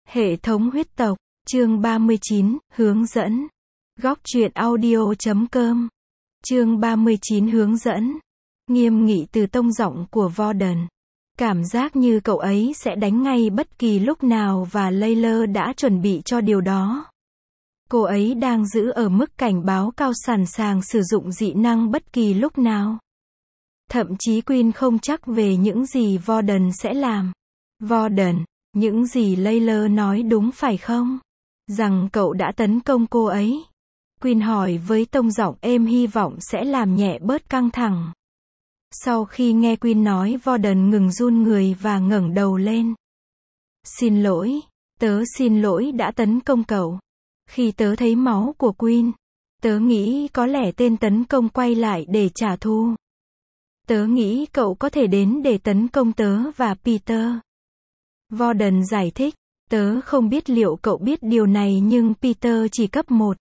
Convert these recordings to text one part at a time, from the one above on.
Hệ thống huyết tộc, chương 39, hướng dẫn. Góc truyện audio.com. Chương 39 hướng dẫn. Nghiêm nghị từ tông giọng của Vorden. Cảm giác như cậu ấy sẽ đánh ngay bất kỳ lúc nào và Layla đã chuẩn bị cho điều đó. Cô ấy đang giữ ở mức cảnh báo cao sẵn sàng sử dụng dị năng bất kỳ lúc nào. Thậm chí Queen không chắc về những gì Vorden sẽ làm. Vorden, những gì Layla nói đúng phải không? Rằng cậu đã tấn công cô ấy. Queen hỏi với tông giọng êm hy vọng sẽ làm nhẹ bớt căng thẳng. Sau khi nghe Queen nói, Vorden ngừng run người và ngẩng đầu lên. Xin lỗi, tớ xin lỗi đã tấn công cậu. Khi tớ thấy máu của Queen, tớ nghĩ có lẽ tên tấn công quay lại để trả thù. Tớ nghĩ cậu có thể đến để tấn công tớ và Peter. Vorden giải thích, tớ không biết liệu cậu biết điều này nhưng Peter chỉ cấp 1.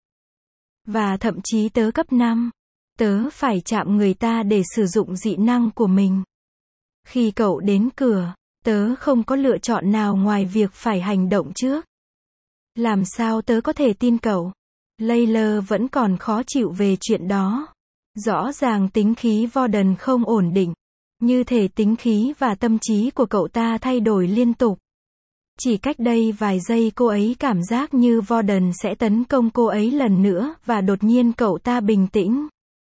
Và thậm chí tớ cấp 5. Tớ phải chạm người ta để sử dụng dị năng của mình. Khi cậu đến cửa, tớ không có lựa chọn nào ngoài việc phải hành động trước. Làm sao tớ có thể tin cậu? Layla vẫn còn khó chịu về chuyện đó. Rõ ràng tính khí Vorden không ổn định. Như thể tính khí và tâm trí của cậu ta thay đổi liên tục. Chỉ cách đây vài giây cô ấy cảm giác như Vorden sẽ tấn công cô ấy lần nữa và đột nhiên cậu ta bình tĩnh.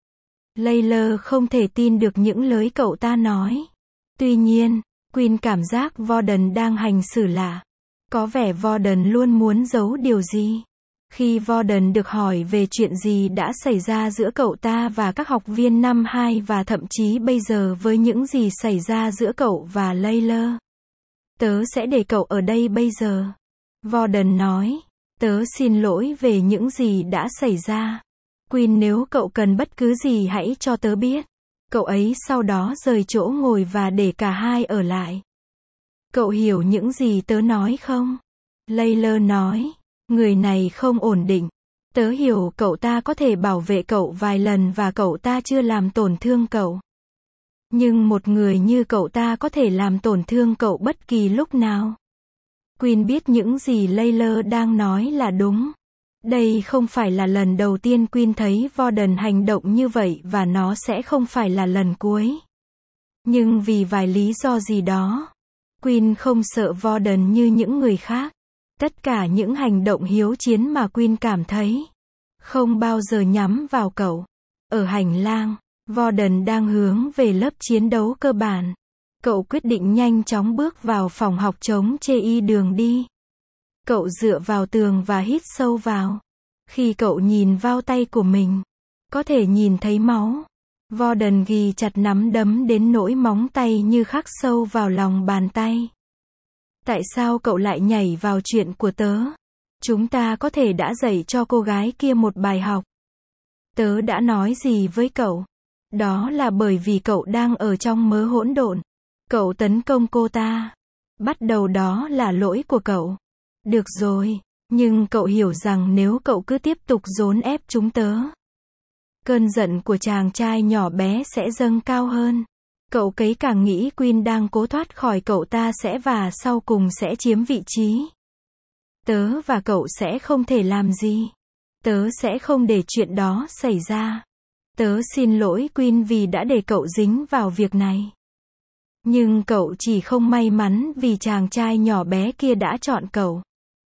Layla không thể tin được những lời cậu ta nói. Tuy nhiên, Queen cảm giác Vorden đang hành xử lạ. Có vẻ Vorden luôn muốn giấu điều gì. Khi Vorden được hỏi về chuyện gì đã xảy ra giữa cậu ta và các học viên năm 2 và thậm chí bây giờ với những gì xảy ra giữa cậu và Layla. Tớ sẽ để cậu ở đây bây giờ. Vorden nói. Tớ xin lỗi về những gì đã xảy ra. Queen, nếu cậu cần bất cứ gì hãy cho tớ biết. Cậu ấy sau đó rời chỗ ngồi và để cả hai ở lại. Cậu hiểu những gì tớ nói không? Layla nói. Người này không ổn định. Tớ hiểu cậu ta có thể bảo vệ cậu vài lần và cậu ta chưa làm tổn thương cậu. Nhưng một người như cậu ta có thể làm tổn thương cậu bất kỳ lúc nào. Queen biết những gì Layla đang nói là đúng. Đây không phải là lần đầu tiên Queen thấy Vorden hành động như vậy và nó sẽ không phải là lần cuối. Nhưng vì vài lý do gì đó, Queen không sợ Vorden như những người khác. Tất cả những hành động hiếu chiến mà Queen cảm thấy không bao giờ nhắm vào cậu. Ở hành lang, Vorden đang hướng về lớp chiến đấu cơ bản. Cậu quyết định nhanh chóng bước vào phòng học chống chê y đường đi. Cậu dựa vào tường và hít sâu vào. Khi cậu nhìn vào tay của mình, có thể nhìn thấy máu. Vorden ghi chặt nắm đấm đến nỗi móng tay như khắc sâu vào lòng bàn tay. Tại sao cậu lại nhảy vào chuyện của tớ? Chúng ta có thể đã dạy cho cô gái kia một bài học. Tớ đã nói gì với cậu? Đó là bởi vì cậu đang ở trong mớ hỗn độn. Cậu tấn công cô ta. Bắt đầu đó là lỗi của cậu. Được rồi, nhưng cậu hiểu rằng nếu cậu cứ tiếp tục dồn ép chúng tớ, cơn giận của chàng trai nhỏ bé sẽ dâng cao hơn. Cậu ấy càng nghĩ Queen đang cố thoát khỏi cậu ta sẽ và sau cùng sẽ chiếm vị trí. Tớ và cậu sẽ không thể làm gì. Tớ sẽ không để chuyện đó xảy ra. Tớ xin lỗi Queen vì đã để cậu dính vào việc này. Nhưng cậu chỉ không may mắn vì chàng trai nhỏ bé kia đã chọn cậu.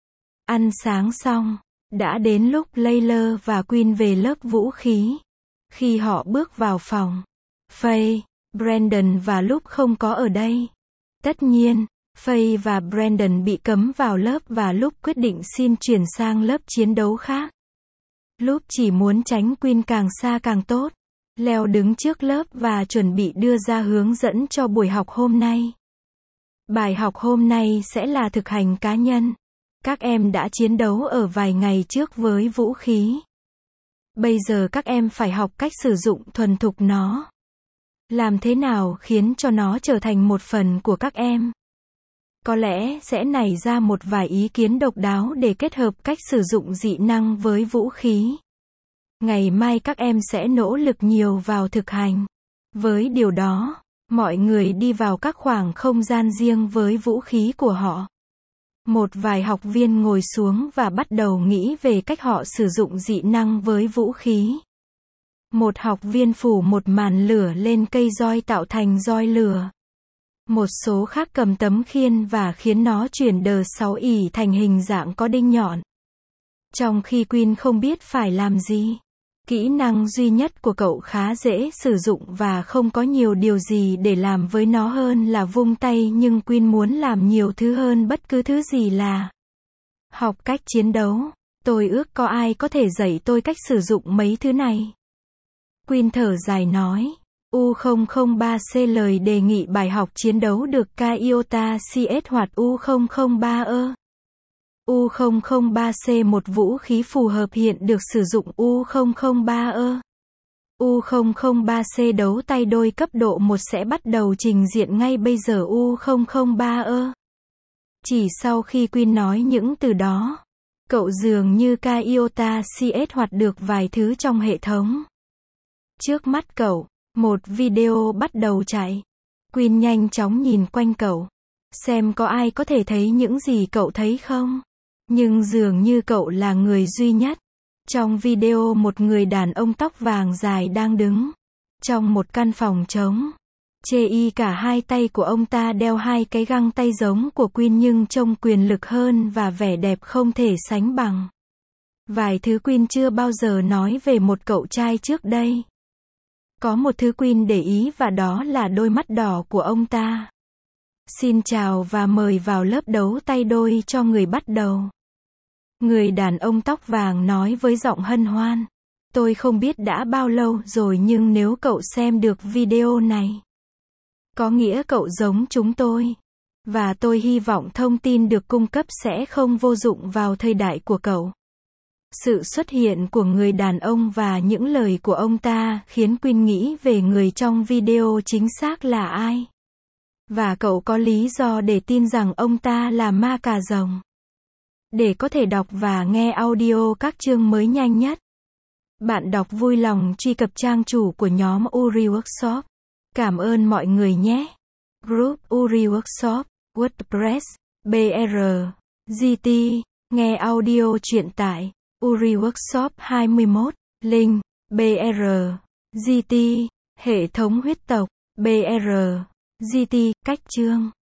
Ăn sáng xong, đã đến lúc Layla và Queen về lớp vũ khí. Khi họ bước vào phòng, Faye, Brandon và Luke không có ở đây. Tất nhiên, Faye và Brandon bị cấm vào lớp và Luke quyết định xin chuyển sang lớp chiến đấu khác. Luke chỉ muốn tránh Queen càng xa càng tốt. Leo đứng trước lớp và chuẩn bị đưa ra hướng dẫn cho buổi học hôm nay. Bài học hôm nay sẽ là thực hành cá nhân. Các em đã chiến đấu ở vài ngày trước với vũ khí. Bây giờ các em phải học cách sử dụng thuần thục nó. Làm thế nào khiến cho nó trở thành một phần của các em? Có lẽ sẽ nảy ra một vài ý kiến độc đáo để kết hợp cách sử dụng dị năng với vũ khí. Ngày mai các em sẽ nỗ lực nhiều vào thực hành. Với điều đó, mọi người đi vào các khoảng không gian riêng với vũ khí của họ. Một vài học viên ngồi xuống và bắt đầu nghĩ về cách họ sử dụng dị năng với vũ khí. Một học viên phủ một màn lửa lên cây roi tạo thành roi lửa. Một số khác cầm tấm khiên và khiến nó chuyển đờ 6 ỉ thành hình dạng có đinh nhọn. Trong khi Quyên không biết phải làm gì. Kỹ năng duy nhất của cậu khá dễ sử dụng và không có nhiều điều gì để làm với nó hơn là vung tay, nhưng Quyên muốn làm nhiều thứ hơn bất cứ thứ gì là học cách chiến đấu. Tôi ước có ai có thể dạy tôi cách sử dụng mấy thứ này. Quyên thở dài nói. U003C lời đề nghị bài học chiến đấu được Iota CS hoặc U003E. U003C một vũ khí phù hợp hiện được sử dụng U003E. U003C đấu tay đôi cấp độ 1 sẽ bắt đầu trình diện ngay bây giờ U003E. Chỉ sau khi Quyên nói những từ đó, cậu dường như Iota CS hoạt được vài thứ trong hệ thống. Trước mắt cậu, một video bắt đầu chạy. Quyên nhanh chóng nhìn quanh cậu, xem có ai có thể thấy những gì cậu thấy không. Nhưng dường như cậu là người duy nhất. Trong video một người đàn ông tóc vàng dài đang đứng trong một căn phòng trống. Cả hai tay của ông ta đeo hai cái găng tay giống của Quyên nhưng trông quyền lực hơn và vẻ đẹp không thể sánh bằng. Vài thứ Quyên chưa bao giờ nói về một cậu trai trước đây. Có một thứ Quyên để ý và đó là đôi mắt đỏ của ông ta. Xin chào và mời vào lớp đấu tay đôi cho người bắt đầu. Người đàn ông tóc vàng nói với giọng hân hoan. Tôi không biết đã bao lâu rồi nhưng nếu cậu xem được video này, có nghĩa cậu giống chúng tôi. Và tôi hy vọng thông tin được cung cấp sẽ không vô dụng vào thời đại của cậu. Sự xuất hiện của người đàn ông và những lời của ông ta khiến Quyên nghĩ về người trong video chính xác là ai. Và cậu có lý do để tin rằng ông ta là ma cà rồng. Để có thể đọc và nghe audio các chương mới nhanh nhất, bạn đọc vui lòng truy cập trang chủ của nhóm Uri Workshop. Cảm ơn mọi người nhé. Group Uri Workshop, WordPress, BR, GT, nghe audio truyện tại Uri Workshop 21, link, BR, GT, hệ thống huyết tộc, BR, GT, cách chương.